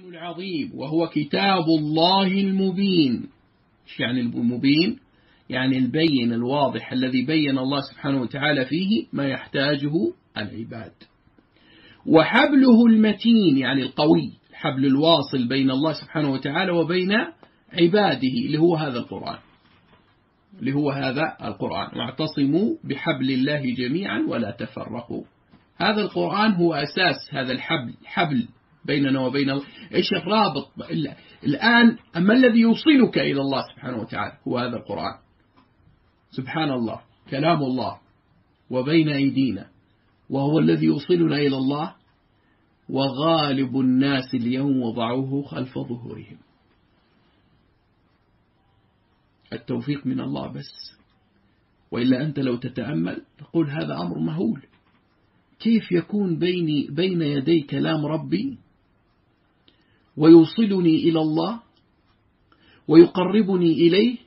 العظيم وهو كتاب الله المبين. إيش يعني المبين؟ يعني البين الواضح الذي بين الله سبحانه وتعالى فيه ما يحتاجه العباد. وحبله المتين يعني القوي، الحبل الواصل بين الله سبحانه وتعالى وبين عباده اللي هو هذا القرآن. واعتصموا بحبل الله جميعا ولا تفرقوا. هذا القرآن هو أساس هذا الحبل بيننا وبين الله. إيش الرابط الآن؟ أما الذي يوصلك إلى الله سبحانه وتعالى هو هذا القرآن، سبحان الله، كلام الله وبين أيدينا، وهو الذي يوصلنا إلى الله. وغالب الناس اليوم وضعوه خلف ظهورهم. التوفيق من الله بس، وإلا أنت لو تتأمل تقول هذا أمر مهول. كيف يكون بين يدي كلام ربي ويوصلني إلى الله ويقربني إليه،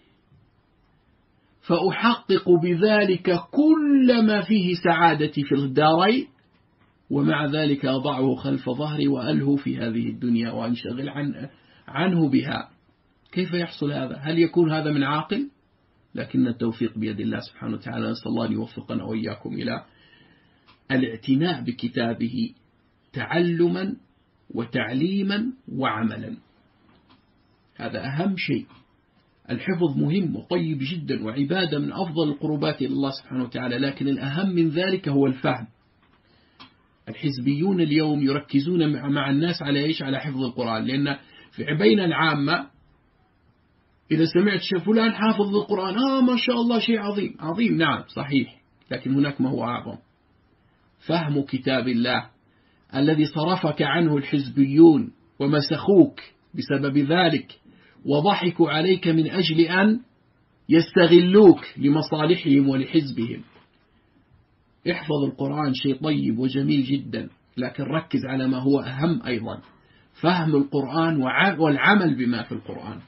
فأحقق بذلك كل ما فيه سعادتي في الدارين، ومع ذلك أضعه خلف ظهري وألهو في هذه الدنيا وأنشغل عنه بها. كيف يحصل هذا؟ هل يكون هذا من عاقل؟ لكن التوفيق بيد الله سبحانه وتعالى. نسأل الله أن يوفقنا وإياكم إلى الاعتناء بكتابه تعلما وتعليما وعملا. هذا أهم شيء. الحفظ مهم وطيب جدا وعبادة من أفضل القربات إلى الله سبحانه وتعالى، لكن الأهم من ذلك هو الفهم. الحزبيون اليوم يركزون مع الناس على إيش؟ على حفظ القرآن، لأن في بين العامة إذا سمعت فلان حافظ القرآن ما شاء الله شيء عظيم. عظيم نعم صحيح، لكن هناك ما هو أعظم: فهم كتاب الله الذي صرفك عنه الحزبيون ومسخوك بسبب ذلك وضحكوا عليك من أجل أن يستغلوك لمصالحهم ولحزبهم. احفظ القرآن شيء طيب وجميل جدا، لكن ركز على ما هو أهم أيضا: فهم القرآن والعمل بما في القرآن.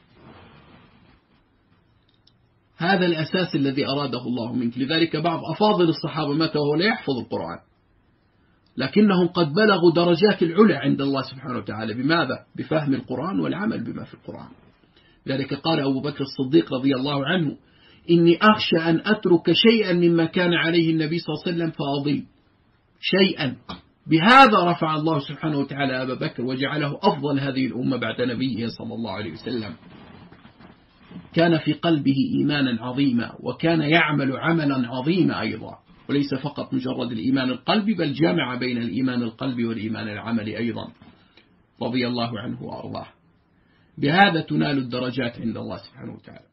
هذا الأساس الذي أراده الله منك. لذلك بعض أفاضل الصحابة مات وهو لا يحفظ القرآن، لكنهم قد بلغوا درجات العلا عند الله سبحانه وتعالى. بماذا؟ بفهم القرآن والعمل بما في القرآن. ذلك قال أبو بكر الصديق رضي الله عنه: إني أخشى أن أترك شيئا مما كان عليه النبي صلى الله عليه وسلم فأضل شيئا. بهذا رفع الله سبحانه وتعالى أبا بكر وجعله أفضل هذه الأمة بعد نبيه صلى الله عليه وسلم. كان في قلبه إيمانا عظيما، وكان يعمل عملا عظيما أيضا، وليس فقط مجرد الإيمان القلبي، بل جمع بين الإيمان القلبي والإيمان العملي أيضا، رضي الله عنه وأرضاه. بهذا تنال الدرجات عند الله سبحانه وتعالى.